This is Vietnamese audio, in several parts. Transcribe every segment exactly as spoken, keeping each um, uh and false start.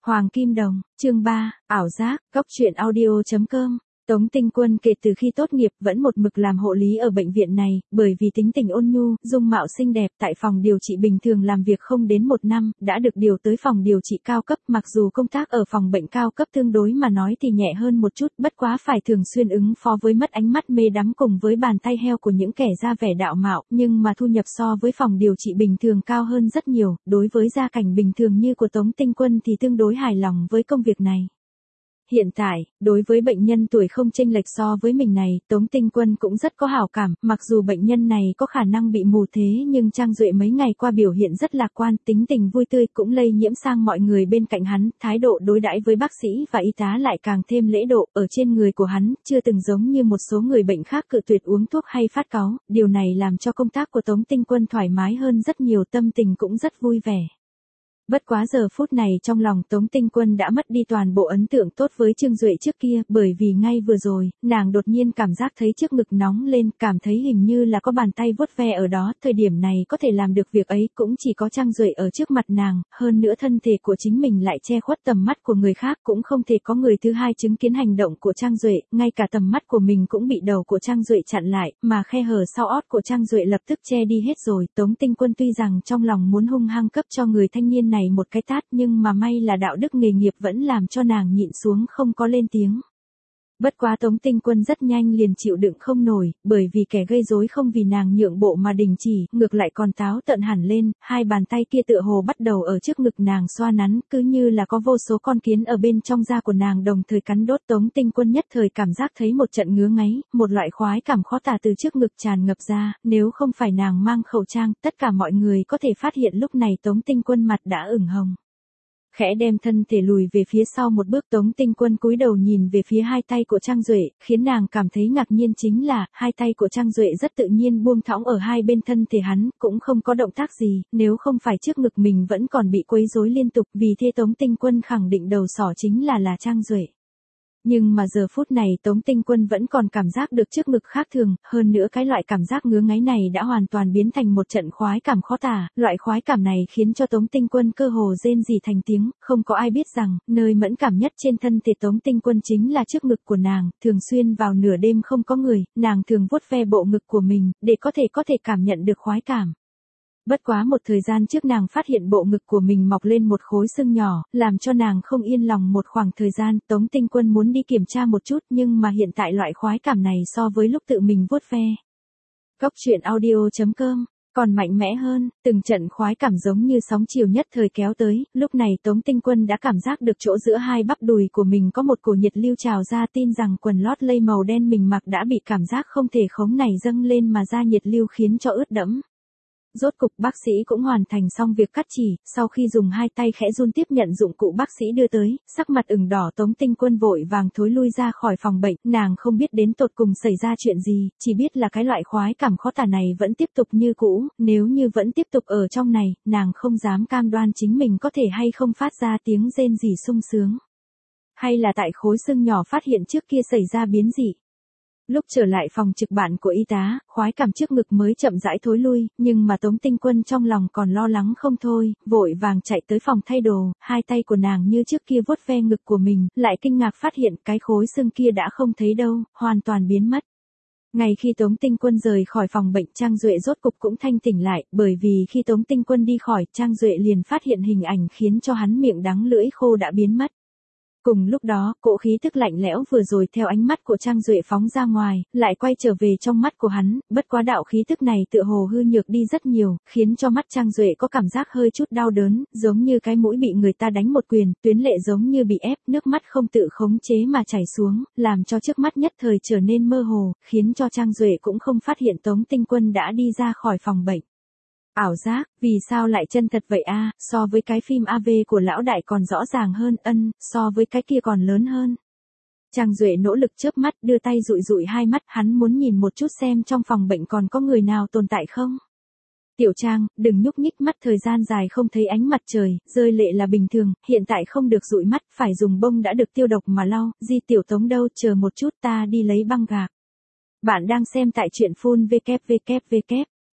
Hoàng Kim Đồng, chương ba, ảo giác, góc truyện audio chấm com. Tống Tinh Quân kể từ khi tốt nghiệp vẫn một mực làm hộ lý ở bệnh viện này, bởi vì tính tình ôn nhu, dung mạo xinh đẹp, tại phòng điều trị bình thường làm việc không đến một năm, đã được điều tới phòng điều trị cao cấp. Mặc dù công tác ở phòng bệnh cao cấp tương đối mà nói thì nhẹ hơn một chút, bất quá phải thường xuyên ứng phó với mất ánh mắt mê đắm cùng với bàn tay heo của những kẻ ra vẻ đạo mạo, nhưng mà thu nhập so với phòng điều trị bình thường cao hơn rất nhiều. Đối với gia cảnh bình thường như của Tống Tinh Quân thì tương đối hài lòng với công việc này. Hiện tại, đối với bệnh nhân tuổi không chênh lệch so với mình này, Tống Tinh Quân cũng rất có hảo cảm, mặc dù bệnh nhân này có khả năng bị mù thế nhưng Trang Duệ mấy ngày qua biểu hiện rất lạc quan, tính tình vui tươi cũng lây nhiễm sang mọi người bên cạnh hắn, thái độ đối đãi với bác sĩ và y tá lại càng thêm lễ độ, ở trên người của hắn, chưa từng giống như một số người bệnh khác cự tuyệt uống thuốc hay phát cáu, điều này làm cho công tác của Tống Tinh Quân thoải mái hơn rất nhiều, tâm tình cũng rất vui vẻ. Bất quá giờ phút này trong lòng Tống Tinh Quân đã mất đi toàn bộ ấn tượng tốt với Trương Duệ trước kia, bởi vì ngay vừa rồi, nàng đột nhiên cảm giác thấy trước ngực nóng lên, cảm thấy hình như là có bàn tay vuốt ve ở đó, thời điểm này có thể làm được việc ấy cũng chỉ có Trang Duệ ở trước mặt nàng, hơn nữa thân thể của chính mình lại che khuất tầm mắt của người khác, cũng không thể có người thứ hai chứng kiến hành động của Trang Duệ, ngay cả tầm mắt của mình cũng bị đầu của Trang Duệ chặn lại, mà khe hở sau ót của Trang Duệ lập tức che đi hết rồi. Tống Tinh Quân tuy rằng trong lòng muốn hung hăng cấp cho người thanh niên này một cái tát, nhưng mà may là đạo đức nghề nghiệp vẫn làm cho nàng nhịn xuống không có lên tiếng. Bất quá Tống Tinh Quân rất nhanh liền chịu đựng không nổi, bởi vì kẻ gây rối không vì nàng nhượng bộ mà đình chỉ, ngược lại còn táo tợn hẳn lên, hai bàn tay kia tựa hồ bắt đầu ở trước ngực nàng xoa nắn, cứ như là có vô số con kiến ở bên trong da của nàng đồng thời cắn đốt. Tống Tinh Quân nhất thời cảm giác thấy một trận ngứa ngáy, một loại khoái cảm khó tả từ trước ngực tràn ngập ra, nếu không phải nàng mang khẩu trang, tất cả mọi người có thể phát hiện lúc này Tống Tinh Quân mặt đã ửng hồng. Khẽ đem thân thể lùi về phía sau một bước, Tống Tinh Quân cúi đầu nhìn về phía hai tay của Trang Duệ, khiến nàng cảm thấy ngạc nhiên chính là, hai tay của Trang Duệ rất tự nhiên buông thõng ở hai bên thân thể hắn, cũng không có động tác gì, nếu không phải trước ngực mình vẫn còn bị quấy rối liên tục, vì thế Tống Tinh Quân khẳng định đầu sỏ chính là là Trang Duệ. Nhưng mà giờ phút này Tống Tinh Quân vẫn còn cảm giác được trước ngực khác thường, hơn nữa cái loại cảm giác ngứa ngáy này đã hoàn toàn biến thành một trận khoái cảm khó tả, loại khoái cảm này khiến cho Tống Tinh Quân cơ hồ rên rỉ thành tiếng, không có ai biết rằng, nơi mẫn cảm nhất trên thân thể Tống Tinh Quân chính là trước ngực của nàng, thường xuyên vào nửa đêm không có người, nàng thường vuốt ve bộ ngực của mình, để có thể có thể cảm nhận được khoái cảm. Bất quá một thời gian trước nàng phát hiện bộ ngực của mình mọc lên một khối xương nhỏ, làm cho nàng không yên lòng một khoảng thời gian, Tống Tinh Quân muốn đi kiểm tra một chút nhưng mà hiện tại loại khoái cảm này so với lúc tự mình vuốt ve. Góc truyện audio chấm com, còn mạnh mẽ hơn, từng trận khoái cảm giống như sóng chiều nhất thời kéo tới, lúc này Tống Tinh Quân đã cảm giác được chỗ giữa hai bắp đùi của mình có một cổ nhiệt lưu trào ra, tin rằng quần lót lây màu đen mình mặc đã bị cảm giác không thể khống này dâng lên mà ra nhiệt lưu khiến cho ướt đẫm. Rốt cục bác sĩ cũng hoàn thành xong việc cắt chỉ, sau khi dùng hai tay khẽ run tiếp nhận dụng cụ bác sĩ đưa tới, sắc mặt ửng đỏ Tống Tinh Quân vội vàng thối lui ra khỏi phòng bệnh, nàng không biết đến tột cùng xảy ra chuyện gì, chỉ biết là cái loại khoái cảm khó tả này vẫn tiếp tục như cũ, nếu như vẫn tiếp tục ở trong này, nàng không dám cam đoan chính mình có thể hay không phát ra tiếng rên rỉ sung sướng. Hay là tại khối xương nhỏ phát hiện trước kia xảy ra biến dị. Lúc trở lại phòng trực bạn của y tá, khoái cảm trước ngực mới chậm rãi thối lui, nhưng mà Tống Tinh Quân trong lòng còn lo lắng không thôi, vội vàng chạy tới phòng thay đồ, hai tay của nàng như trước kia vuốt ve ngực của mình, lại kinh ngạc phát hiện cái khối xương kia đã không thấy đâu, hoàn toàn biến mất. Ngay khi Tống Tinh Quân rời khỏi phòng bệnh, Trang Duệ rốt cục cũng thanh tỉnh lại, bởi vì khi Tống Tinh Quân đi khỏi, Trang Duệ liền phát hiện hình ảnh khiến cho hắn miệng đắng lưỡi khô đã biến mất. Cùng lúc đó, cỗ khí tức lạnh lẽo vừa rồi theo ánh mắt của Trang Duệ phóng ra ngoài, lại quay trở về trong mắt của hắn, bất quá đạo khí tức này tựa hồ hư nhược đi rất nhiều, khiến cho mắt Trang Duệ có cảm giác hơi chút đau đớn, giống như cái mũi bị người ta đánh một quyền, tuyến lệ giống như bị ép, nước mắt không tự khống chế mà chảy xuống, làm cho trước mắt nhất thời trở nên mơ hồ, khiến cho Trang Duệ cũng không phát hiện Tống Tinh Quân đã đi ra khỏi phòng bệnh. Ảo giác, vì sao lại chân thật vậy a? So với cái phim a vê của lão đại còn rõ ràng hơn, ân, so với cái kia còn lớn hơn. Trang Duệ nỗ lực chớp mắt, đưa tay dụi dụi hai mắt, hắn muốn nhìn một chút xem trong phòng bệnh còn có người nào tồn tại không. Tiểu Trang, đừng nhúc nhích mắt, thời gian dài không thấy ánh mặt trời, rơi lệ là bình thường, hiện tại không được dụi mắt, phải dùng bông đã được tiêu độc mà lau. Di Tiểu Tống đâu, chờ một chút ta đi lấy băng gạc. Bạn đang xem tại truyện full vê kép vê kép vê kép.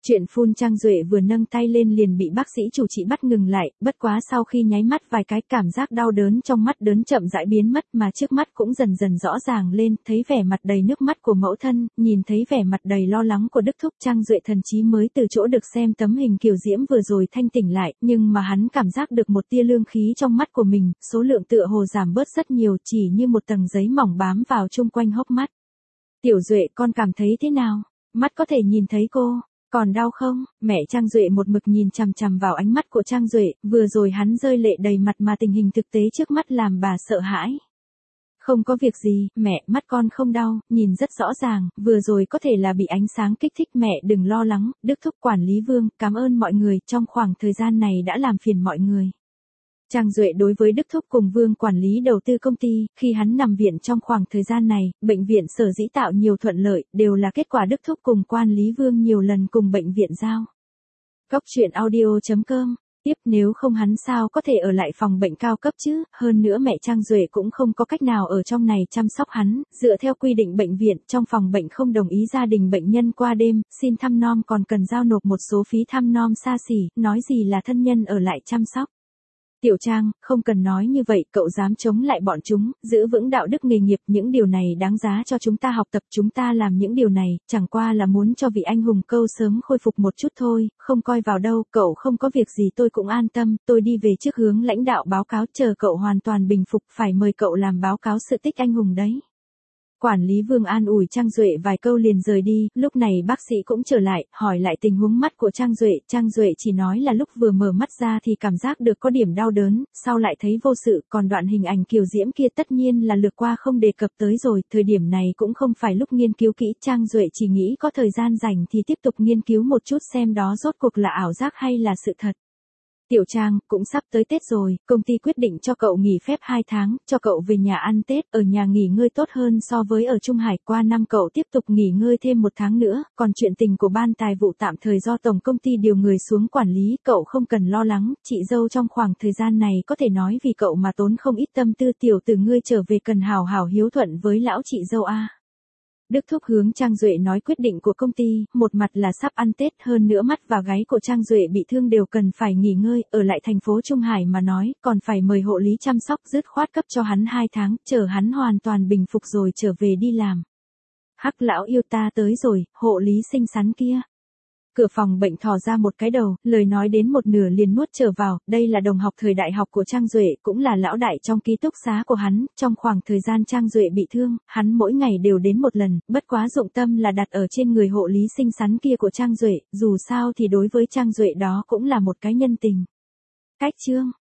Chuyện phun Trang Duệ vừa nâng tay lên liền bị bác sĩ chủ trị bắt ngừng lại, bất quá sau khi nháy mắt vài cái cảm giác đau đớn trong mắt đớn chậm rãi biến mất mà trước mắt cũng dần dần rõ ràng lên, thấy vẻ mặt đầy nước mắt của mẫu thân, nhìn thấy vẻ mặt đầy lo lắng của Đức Thúc, Trang Duệ thần chí mới từ chỗ được xem tấm hình kiều diễm vừa rồi thanh tỉnh lại, nhưng mà hắn cảm giác được một tia lương khí trong mắt của mình, số lượng tựa hồ giảm bớt rất nhiều, chỉ như một tầng giấy mỏng bám vào chung quanh hốc mắt. Tiểu Duệ, con cảm thấy thế nào? Mắt có thể nhìn thấy cô. Còn đau không? Mẹ Trang Duệ một mực nhìn chằm chằm vào ánh mắt của Trang Duệ, vừa rồi hắn rơi lệ đầy mặt mà tình hình thực tế trước mắt làm bà sợ hãi. Không có việc gì, mẹ, mắt con không đau, nhìn rất rõ ràng, vừa rồi có thể là bị ánh sáng kích thích, mẹ đừng lo lắng. Đức Thúc quản lý Vương, cảm ơn mọi người, trong khoảng thời gian này đã làm phiền mọi người. Trang Duệ đối với Đức Thúc cùng Vương quản lý đầu tư công ty, khi hắn nằm viện trong khoảng thời gian này, bệnh viện sở dĩ tạo nhiều thuận lợi, đều là kết quả Đức Thúc cùng quan lý Vương nhiều lần cùng bệnh viện giao. Góc truyện audio chấm com. Tiếp, nếu không hắn sao có thể ở lại phòng bệnh cao cấp chứ, hơn nữa mẹ Trang Duệ cũng không có cách nào ở trong này chăm sóc hắn, dựa theo quy định bệnh viện, trong phòng bệnh không đồng ý gia đình bệnh nhân qua đêm, xin thăm nom còn cần giao nộp một số phí thăm nom xa xỉ, nói gì là thân nhân ở lại chăm sóc. Tiểu Trang, không cần nói như vậy, cậu dám chống lại bọn chúng, giữ vững đạo đức nghề nghiệp, những điều này đáng giá cho chúng ta học tập, chúng ta làm những điều này, chẳng qua là muốn cho vị anh hùng câu sớm khôi phục một chút thôi, không coi vào đâu, cậu không có việc gì tôi cũng an tâm, tôi đi về trước hướng lãnh đạo báo cáo, chờ cậu hoàn toàn bình phục, phải mời cậu làm báo cáo sự tích anh hùng đấy. Quản lý Vương an ủi Trang Duệ vài câu liền rời đi, lúc này bác sĩ cũng trở lại, hỏi lại tình huống mắt của Trang Duệ, Trang Duệ chỉ nói là lúc vừa mở mắt ra thì cảm giác được có điểm đau đớn, sau lại thấy vô sự, còn đoạn hình ảnh kiều diễm kia tất nhiên là lược qua không đề cập tới rồi, thời điểm này cũng không phải lúc nghiên cứu kỹ, Trang Duệ chỉ nghĩ có thời gian rảnh thì tiếp tục nghiên cứu một chút xem đó rốt cuộc là ảo giác hay là sự thật. Tiểu Trang, cũng sắp tới Tết rồi, công ty quyết định cho cậu nghỉ phép hai tháng, cho cậu về nhà ăn Tết, ở nhà nghỉ ngơi tốt hơn so với ở Trung Hải, qua năm cậu tiếp tục nghỉ ngơi thêm một tháng nữa, còn chuyện tình của ban tài vụ tạm thời do tổng công ty điều người xuống quản lý, cậu không cần lo lắng, chị dâu trong khoảng thời gian này có thể nói vì cậu mà tốn không ít tâm tư, tiểu từ ngươi trở về cần hào hảo hiếu thuận với lão chị dâu a. Đức Thúc hướng Trang Duệ nói quyết định của công ty, một mặt là sắp ăn Tết, hơn nữa mắt và gáy của Trang Duệ bị thương đều cần phải nghỉ ngơi, ở lại thành phố Trung Hải mà nói, còn phải mời hộ lý chăm sóc, dứt khoát cấp cho hắn hai tháng, chờ hắn hoàn toàn bình phục rồi trở về đi làm. Hắc lão yêu ta tới rồi, hộ lý xinh xắn kia. Cửa phòng bệnh thò ra một cái đầu, lời nói đến một nửa liền nuốt trở vào, đây là đồng học thời đại học của Trang Duệ, cũng là lão đại trong ký túc xá của hắn, trong khoảng thời gian Trang Duệ bị thương, hắn mỗi ngày đều đến một lần, bất quá dụng tâm là đặt ở trên người hộ lý xinh xắn kia của Trang Duệ, dù sao thì đối với Trang Duệ đó cũng là một cái nhân tình. Cách chương